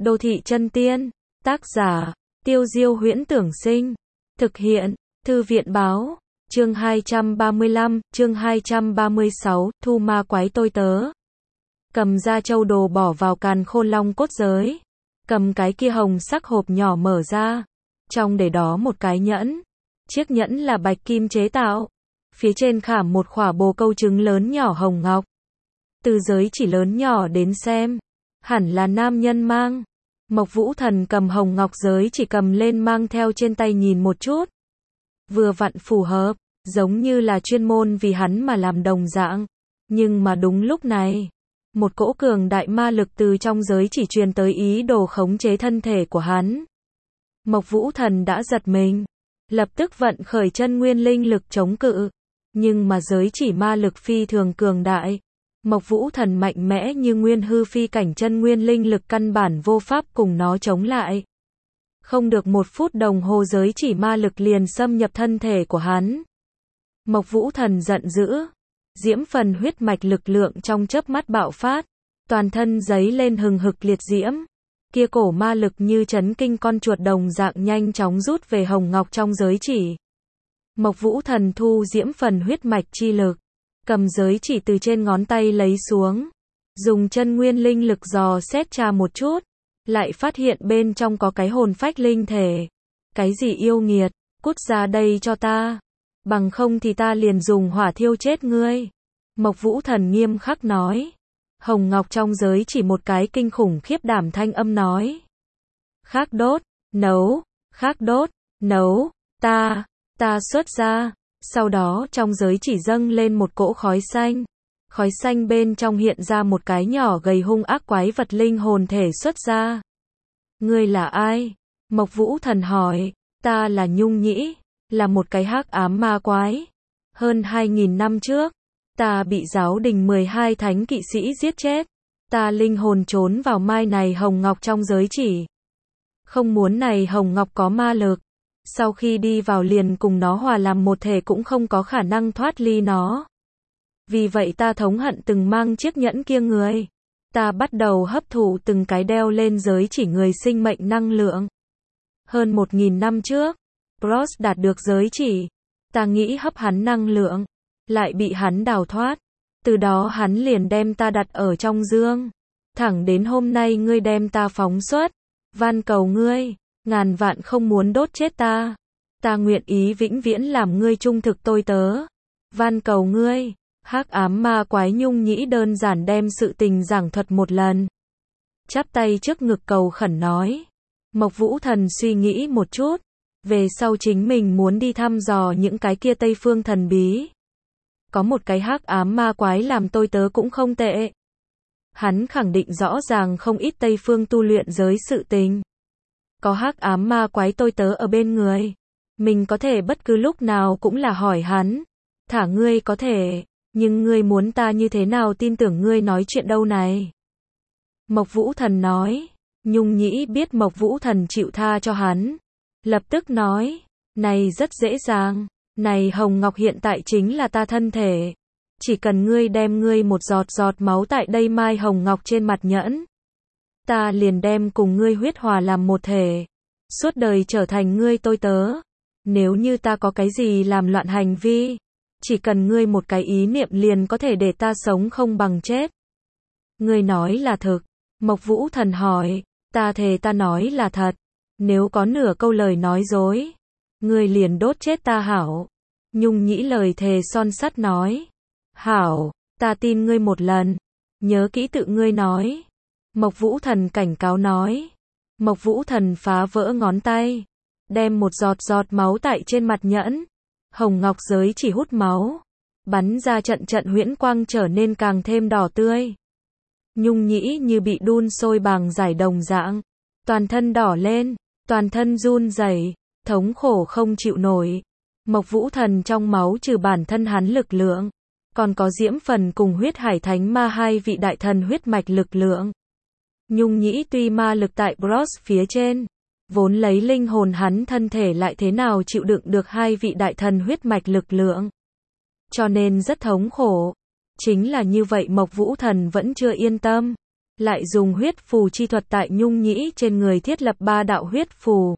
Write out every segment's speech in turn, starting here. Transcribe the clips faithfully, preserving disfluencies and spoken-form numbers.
Đô thị chân tiên. Tác giả, Tiêu Diêu Huyễn Tưởng Sinh. Thực hiện, Thư viện Báo. Chương hai trăm ba mươi lăm, chương hai trăm ba mươi sáu, thu ma quái tôi tớ. Cầm ra châu đồ bỏ vào càn khôn long cốt giới. Cầm cái kia hồng sắc hộp nhỏ mở ra. Trong để đó một cái nhẫn. Chiếc nhẫn là bạch kim chế tạo. Phía trên khảm một khỏa bồ câu trứng lớn nhỏ hồng ngọc. Từ giới chỉ lớn nhỏ đến xem, hẳn là nam nhân mang. Mộc Vũ Thần cầm hồng ngọc giới chỉ cầm lên mang theo trên tay nhìn một chút. Vừa vặn phù hợp, giống như là chuyên môn vì hắn mà làm đồng dạng. Nhưng mà đúng lúc này, một cỗ cường đại ma lực từ trong giới chỉ truyền tới ý đồ khống chế thân thể của hắn. Mộc Vũ Thần đã giật mình, lập tức vận khởi chân nguyên linh lực chống cự. Nhưng mà giới chỉ ma lực phi thường cường đại. Mộc Vũ Thần mạnh mẽ như nguyên hư phi cảnh chân nguyên linh lực căn bản vô pháp cùng nó chống lại. Không được một phút đồng hồ giới chỉ ma lực liền xâm nhập thân thể của hắn. Mộc Vũ Thần giận dữ. Diễm phần huyết mạch lực lượng trong chớp mắt bạo phát. Toàn thân giấy lên hừng hực liệt diễm. Kia cổ ma lực như chấn kinh con chuột đồng dạng nhanh chóng rút về hồng ngọc trong giới chỉ. Mộc Vũ Thần thu diễm phần huyết mạch chi lực. Cầm giới chỉ từ trên ngón tay lấy xuống. Dùng chân nguyên linh lực dò xét tra một chút. Lại phát hiện bên trong có cái hồn phách linh thể. Cái gì yêu nghiệt, cút ra đây cho ta. Bằng không thì ta liền dùng hỏa thiêu chết ngươi. Mộc Vũ Thần nghiêm khắc nói. Hồng ngọc trong giới chỉ một cái kinh khủng khiếp đảm thanh âm nói. Khắc đốt, nấu, khắc đốt, nấu, ta, ta xuất ra. Sau đó trong giới chỉ dâng lên một cỗ khói xanh. Khói xanh bên trong hiện ra một cái nhỏ gầy hung ác quái vật linh hồn thể xuất ra. Ngươi là ai? Mộc Vũ Thần hỏi. Ta là Nhung Nhĩ, là một cái hắc ám ma quái. Hơn hai nghìn năm trước, ta bị giáo đình mười hai thánh kỵ sĩ giết chết. Ta linh hồn trốn vào mai này hồng ngọc trong giới chỉ. Không muốn này hồng ngọc có ma lực. Sau khi đi vào liền cùng nó hòa làm một thể cũng không có khả năng thoát ly nó. Vì vậy ta thống hận từng mang chiếc nhẫn kia người. Ta bắt đầu hấp thụ từng cái đeo lên giới chỉ người sinh mệnh năng lượng. Hơn một nghìn năm trước, Bros đạt được giới chỉ. Ta nghĩ hấp hắn năng lượng. Lại bị hắn đào thoát. Từ đó hắn liền đem ta đặt ở trong dương. Thẳng đến hôm nay ngươi đem ta phóng xuất. Van cầu ngươi. Ngàn vạn không muốn đốt chết ta. Ta nguyện ý vĩnh viễn làm ngươi trung thực tôi tớ. Van cầu ngươi. Hắc ám ma quái Nhung Nhĩ đơn giản đem sự tình giảng thuật một lần. Chắp tay trước ngực cầu khẩn nói. Mộc Vũ Thần suy nghĩ một chút. Về sau chính mình muốn đi thăm dò những cái kia Tây phương thần bí. Có một cái hắc ám ma quái làm tôi tớ cũng không tệ. Hắn khẳng định rõ ràng không ít Tây phương tu luyện giới sự tình. Có hắc ám ma quái tôi tớ ở bên người. Mình có thể bất cứ lúc nào cũng là hỏi hắn. Thả ngươi có thể, nhưng ngươi muốn ta như thế nào tin tưởng ngươi nói chuyện đâu này. Mộc Vũ Thần nói. Nhung Nhĩ biết Mộc Vũ Thần chịu tha cho hắn. Lập tức nói. Này rất dễ dàng. Này hồng ngọc hiện tại chính là ta thân thể. Chỉ cần ngươi đem ngươi một giọt giọt máu tại đây mai hồng ngọc trên mặt nhẫn. Ta liền đem cùng ngươi huyết hòa làm một thể. Suốt đời trở thành ngươi tôi tớ. Nếu như ta có cái gì làm loạn hành vi. Chỉ cần ngươi một cái ý niệm liền có thể để ta sống không bằng chết. Ngươi nói là thực. Mộc Vũ Thần hỏi. Ta thề ta nói là thật. Nếu có nửa câu lời nói dối. Ngươi liền đốt chết ta hảo. Nhung Nhĩ lời thề son sắt nói. Hảo, ta tin ngươi một lần. Nhớ kỹ tự ngươi nói. Mộc Vũ Thần cảnh cáo nói. Mộc Vũ Thần phá vỡ ngón tay. Đem một giọt giọt máu tại trên mặt nhẫn. Hồng ngọc giới chỉ hút máu. Bắn ra trận trận huyễn quang trở nên càng thêm đỏ tươi. Nhung Nhĩ như bị đun sôi bằng giải đồng dạng. Toàn thân đỏ lên. Toàn thân run rẩy, thống khổ không chịu nổi. Mộc Vũ Thần trong máu trừ bản thân hắn lực lượng. Còn có diễm phần cùng huyết hải thánh ma hai vị đại thần huyết mạch lực lượng. Nhung Nhĩ tuy ma lực tại Bros phía trên, vốn lấy linh hồn hắn thân thể lại thế nào chịu đựng được hai vị đại thần huyết mạch lực lượng. Cho nên rất thống khổ. Chính là như vậy Mộc Vũ Thần vẫn chưa yên tâm. lại dùng huyết phù chi thuật tại Nhung Nhĩ trên người thiết lập ba đạo huyết phù,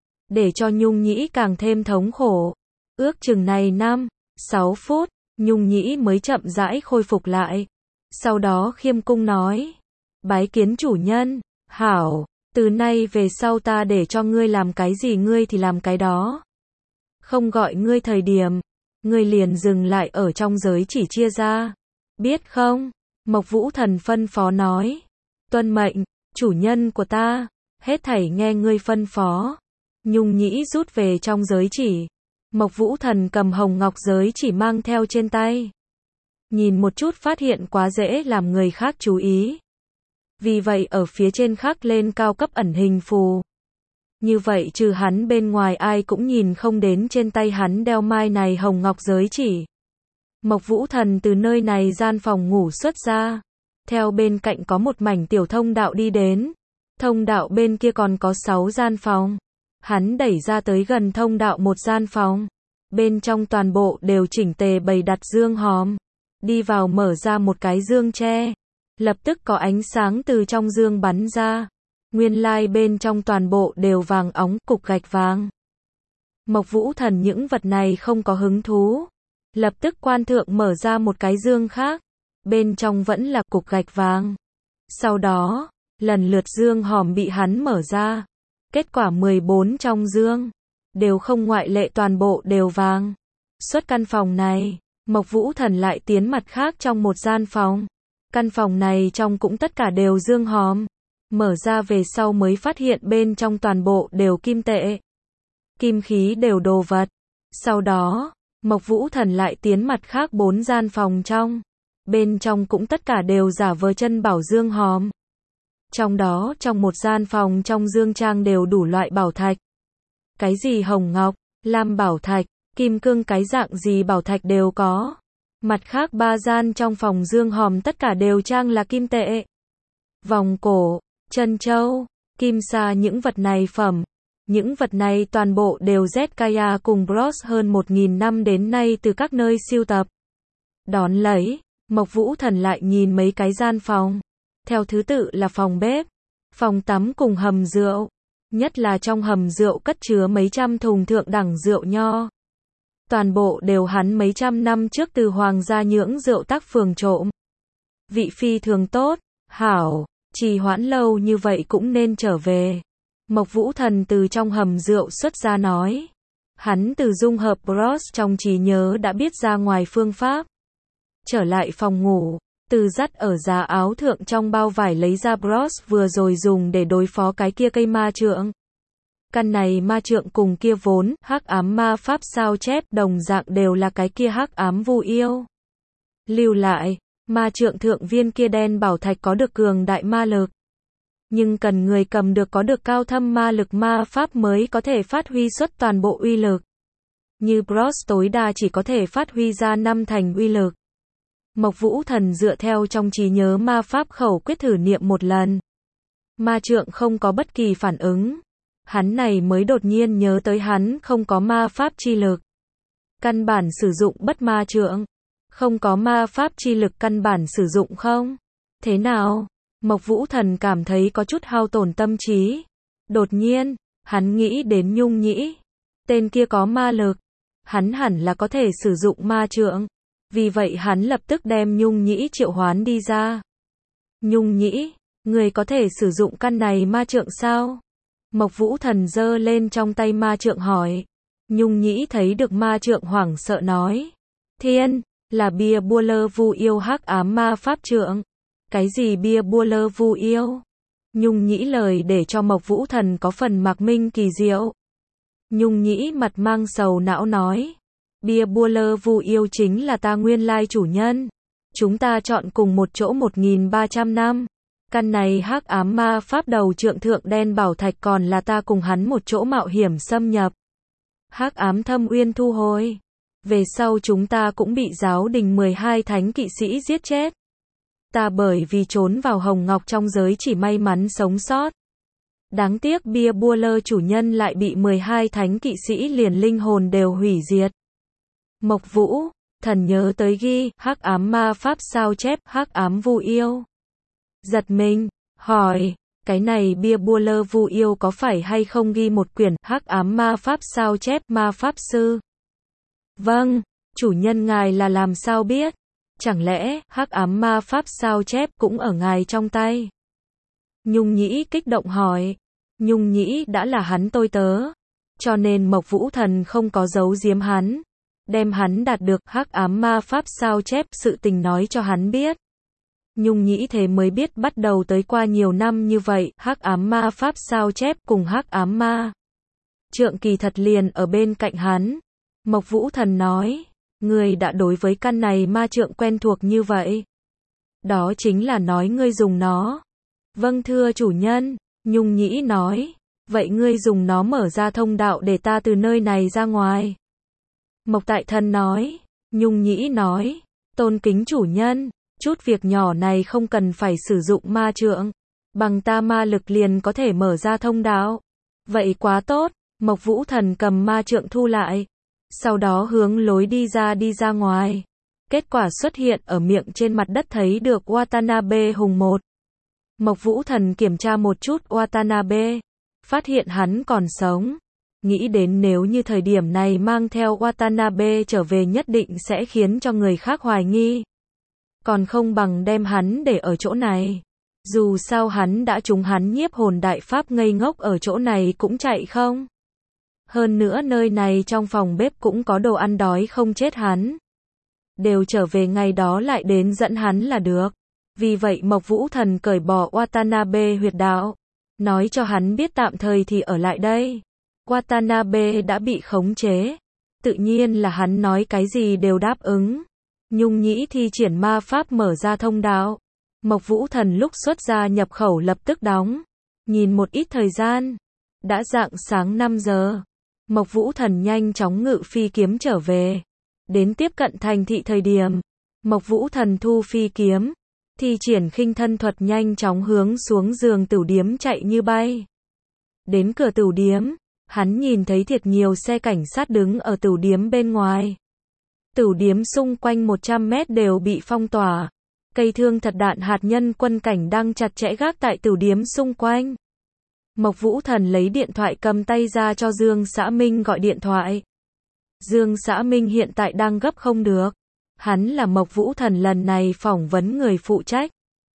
để cho Nhung Nhĩ càng thêm thống khổ. Ước chừng này năm, sáu phút, Nhung Nhĩ mới chậm rãi khôi phục lại. Sau đó khiêm cung nói, bái kiến chủ nhân. Hảo, từ nay về sau ta để cho ngươi làm cái gì ngươi thì làm cái đó. Không gọi ngươi thời điểm, ngươi liền dừng lại ở trong giới chỉ chia ra. Biết không? Mộc Vũ Thần phân phó nói. Tuân mệnh, chủ nhân của ta, hết thảy nghe ngươi phân phó. Nhung Nhĩ rút về trong giới chỉ. Mộc Vũ Thần cầm hồng ngọc giới chỉ mang theo trên tay. Nhìn một chút phát hiện quá dễ làm người khác chú ý. Vì vậy ở phía trên khắc lên cao cấp ẩn hình phù. Như vậy trừ hắn bên ngoài ai cũng nhìn không đến trên tay hắn đeo mai này hồng ngọc giới chỉ. Mộc Vũ Thần từ nơi này gian phòng ngủ xuất ra. Theo bên cạnh có một mảnh tiểu thông đạo đi đến. Thông đạo bên kia còn có sáu gian phòng. Hắn đẩy ra tới gần thông đạo một gian phòng. Bên trong toàn bộ đều chỉnh tề bày đặt dương hòm. Đi vào mở ra một cái dương tre. Lập tức có ánh sáng từ trong dương bắn ra. Nguyên lai bên trong toàn bộ đều vàng óng, cục gạch vàng. Mộc Vũ Thần những vật này không có hứng thú. Lập tức quan thượng mở ra một cái dương khác. Bên trong vẫn là cục gạch vàng. Sau đó, lần lượt dương hòm bị hắn mở ra. Kết quả mười bốn trong dương, đều không ngoại lệ toàn bộ đều vàng. Xuất căn phòng này, Mộc Vũ Thần lại tiến mặt khác trong một gian phòng. Căn phòng này trong cũng tất cả đều dương hòm. Mở ra về sau mới phát hiện bên trong toàn bộ đều kim tệ. Kim khí đều đồ vật. Sau đó, Mộc Vũ Thần lại tiến mặt khác bốn gian phòng trong. Bên trong cũng tất cả đều giả vờ chân bảo dương hòm. Trong đó trong một gian phòng trong dương trang đều đủ loại bảo thạch. Cái gì hồng ngọc, lam bảo thạch, kim cương cái dạng gì bảo thạch đều có. Mặt khác ba gian trong phòng dương hòm tất cả đều trang là kim tệ. Vòng cổ, chân châu, kim sa những vật này phẩm. Những vật này toàn bộ đều Zkaya cùng Bros hơn một nghìn năm đến nay từ các nơi siêu tập. Đón lấy, Mộc Vũ Thần lại nhìn mấy cái gian phòng. Theo thứ tự là phòng bếp, phòng tắm cùng hầm rượu. Nhất là trong hầm rượu cất chứa mấy trăm thùng thượng đẳng rượu nho. Toàn bộ đều hắn mấy trăm năm trước từ hoàng gia nhưỡng rượu tác phường trộm. Vị phi thường tốt, hảo, trì hoãn lâu như vậy cũng nên trở về. Mộc Vũ Thần từ trong hầm rượu xuất ra nói. Hắn từ dung hợp Bros trong trí nhớ đã biết ra ngoài phương pháp. Trở lại phòng ngủ, từ dắt ở giá áo thượng trong bao vải lấy ra Bros vừa rồi dùng để đối phó cái kia cây ma trượng. Căn này ma trượng cùng kia vốn hắc ám ma pháp sao chép đồng dạng đều là cái kia hắc ám vu yêu. Lưu lại, ma trượng thượng viên kia đen bảo thạch có được cường đại ma lực. Nhưng cần người cầm được có được cao thâm ma lực ma pháp mới có thể phát huy xuất toàn bộ uy lực. Như Bros tối đa chỉ có thể phát huy ra năm thành uy lực. Mộc Vũ Thần dựa theo trong trí nhớ ma pháp khẩu quyết thử niệm một lần. Ma trượng không có bất kỳ phản ứng. Hắn này mới đột nhiên nhớ tới hắn không có ma pháp chi lực. Căn bản sử dụng bất ma trượng. Không có ma pháp chi lực căn bản sử dụng không? Thế nào? Mộc Vũ Thần cảm thấy có chút hao tổn tâm trí. Đột nhiên, hắn nghĩ đến Nhung Nhĩ. Tên kia có ma lực. Hắn hẳn là có thể sử dụng ma trượng. Vì vậy hắn lập tức đem Nhung Nhĩ triệu hoán đi ra. Nhung Nhĩ, người có thể sử dụng căn này ma trượng sao? Mộc Vũ Thần giơ lên trong tay ma trượng hỏi. Nhung Nhĩ thấy được ma trượng hoảng sợ nói. Thiên, là bia bua lơ vu yêu hắc ám ma pháp trượng. Cái gì bia bua lơ vu yêu? Nhung Nhĩ lời để cho Mộc Vũ Thần có phần mạc minh kỳ diệu. Nhung Nhĩ mặt mang sầu não nói. Bia bua lơ vu yêu chính là ta nguyên lai chủ nhân. Chúng ta chọn cùng một chỗ một nghìn ba trăm năm. Căn này hắc ám ma pháp đầu trượng thượng đen bảo thạch còn là ta cùng hắn một chỗ mạo hiểm xâm nhập. Hắc ám thâm uyên thu hồi. Về sau chúng ta cũng bị giáo đình mười hai thánh kỵ sĩ giết chết. Ta bởi vì trốn vào hồng ngọc trong giới chỉ may mắn sống sót. Đáng tiếc bia bua lơ chủ nhân lại bị mười hai thánh kỵ sĩ liền linh hồn đều hủy diệt. Mộc Vũ Thần nhớ tới ghi hắc ám ma pháp sao chép hắc ám vu yêu. giật mình, hỏi, cái này bia bua lơ vu yêu có phải hay không ghi một quyển hắc ám ma pháp sao chép ma pháp sư? Vâng, chủ nhân ngài là làm sao biết? Chẳng lẽ hắc ám ma pháp sao chép cũng ở ngài trong tay? Nhung Nhĩ kích động hỏi. Nhung Nhĩ đã là hắn tôi tớ, cho nên Mộc Vũ Thần không có giấu giếm hắn, đem hắn đạt được hắc ám ma pháp sao chép sự tình nói cho hắn biết. Nhung Nhĩ thế mới biết bắt đầu tới qua nhiều năm như vậy, hắc ám ma pháp sao chép cùng hắc ám ma trượng kỳ thật liền ở bên cạnh hắn. Mộc Vũ Thần nói, ngươi đã đối với căn này ma trượng quen thuộc như vậy. Đó chính là nói ngươi dùng nó. Vâng thưa chủ nhân, Nhung Nhĩ nói, vậy ngươi dùng nó mở ra thông đạo để ta từ nơi này ra ngoài. Mộc Tại Thần nói, Nhung Nhĩ nói, tôn kính chủ nhân, chút việc nhỏ này không cần phải sử dụng ma trượng, bằng ta ma lực liền có thể mở ra thông đạo. Vậy quá tốt, Mộc Vũ Thần cầm ma trượng thu lại, sau đó hướng lối đi ra đi ra ngoài. Kết quả xuất hiện ở miệng trên mặt đất thấy được Watanabe Hùng một. Mộc Vũ Thần kiểm tra một chút Watanabe, phát hiện hắn còn sống. Nghĩ đến nếu như thời điểm này mang theo Watanabe trở về nhất định sẽ khiến cho người khác hoài nghi. Còn không bằng đem hắn để ở chỗ này. Dù sao hắn đã trúng hắn nhiếp hồn đại pháp ngây ngốc ở chỗ này cũng chạy không. Hơn nữa nơi này trong phòng bếp cũng có đồ ăn đói không chết hắn. Đều trở về ngày đó lại đến dẫn hắn là được. Vì vậy Mộc Vũ Thần cởi bỏ Watanabe huyệt đạo, nói cho hắn biết tạm thời thì ở lại đây. Watanabe đã bị khống chế, tự nhiên là hắn nói cái gì đều đáp ứng. Nhung Nhĩ thi triển ma pháp mở ra thông đạo. Mộc Vũ Thần lúc xuất ra nhập khẩu lập tức đóng. Nhìn một ít thời gian, đã rạng sáng năm giờ. Mộc Vũ Thần nhanh chóng ngự phi kiếm trở về. Đến tiếp cận thành thị thời điểm, Mộc Vũ Thần thu phi kiếm, thi triển khinh thân thuật nhanh chóng hướng xuống giường tửu điếm chạy như bay. Đến cửa tửu điếm, hắn nhìn thấy thiệt nhiều xe cảnh sát đứng ở tửu điếm bên ngoài. Tửu điếm xung quanh một trăm mét đều bị phong tỏa. Cây thương thật đạn hạt nhân quân cảnh đang chặt chẽ gác tại tửu điếm xung quanh. Mộc Vũ Thần lấy điện thoại cầm tay ra cho Dương Xã Minh gọi điện thoại. Dương Xã Minh hiện tại đang gấp không được. Hắn là Mộc Vũ Thần lần này phỏng vấn người phụ trách.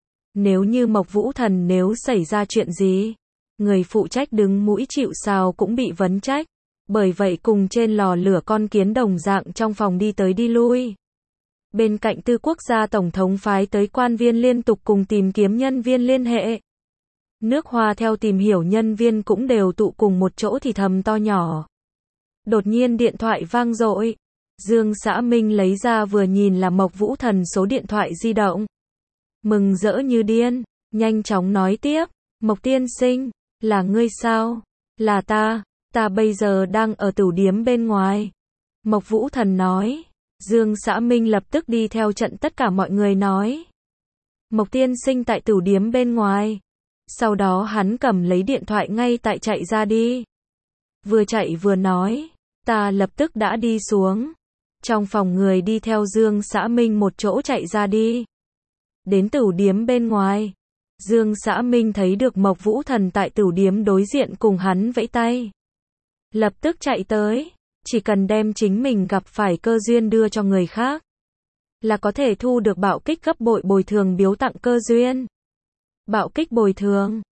Nếu như Mộc Vũ Thần nếu xảy ra chuyện gì, người phụ trách đứng mũi chịu sào cũng bị vấn trách. Bởi vậy cùng trên lò lửa con kiến đồng dạng trong phòng đi tới đi lui. Bên cạnh Tư Quốc gia tổng thống phái tới quan viên liên tục cùng tìm kiếm nhân viên liên hệ. Nước Hoa theo tìm hiểu nhân viên cũng đều tụ cùng một chỗ thì thầm to nhỏ. Đột nhiên điện thoại vang dội. Dương Xã Minh lấy ra vừa nhìn là Mộc Vũ Thần số điện thoại di động. Mừng rỡ như điên, nhanh chóng nói tiếp, Mộc tiên sinh, là ngươi sao? Là ta, ta bây giờ đang ở tửu điếm bên ngoài. Mộc Vũ Thần nói. Dương Xã Minh lập tức đi theo trận tất cả mọi người nói. Mộc tiên sinh tại tửu điếm bên ngoài. Sau đó hắn cầm lấy điện thoại ngay tại chạy ra đi. Vừa chạy vừa nói, ta lập tức đã đi xuống. Trong phòng người đi theo Dương Xã Minh một chỗ chạy ra đi. Đến tửu điếm bên ngoài, Dương Xã Minh thấy được Mộc Vũ Thần tại tửu điếm đối diện cùng hắn vẫy tay. Lập tức chạy tới, chỉ cần đem chính mình gặp phải cơ duyên đưa cho người khác, là có thể thu được bạo kích gấp bội bồi thường biếu tặng cơ duyên. Bạo kích bồi thường,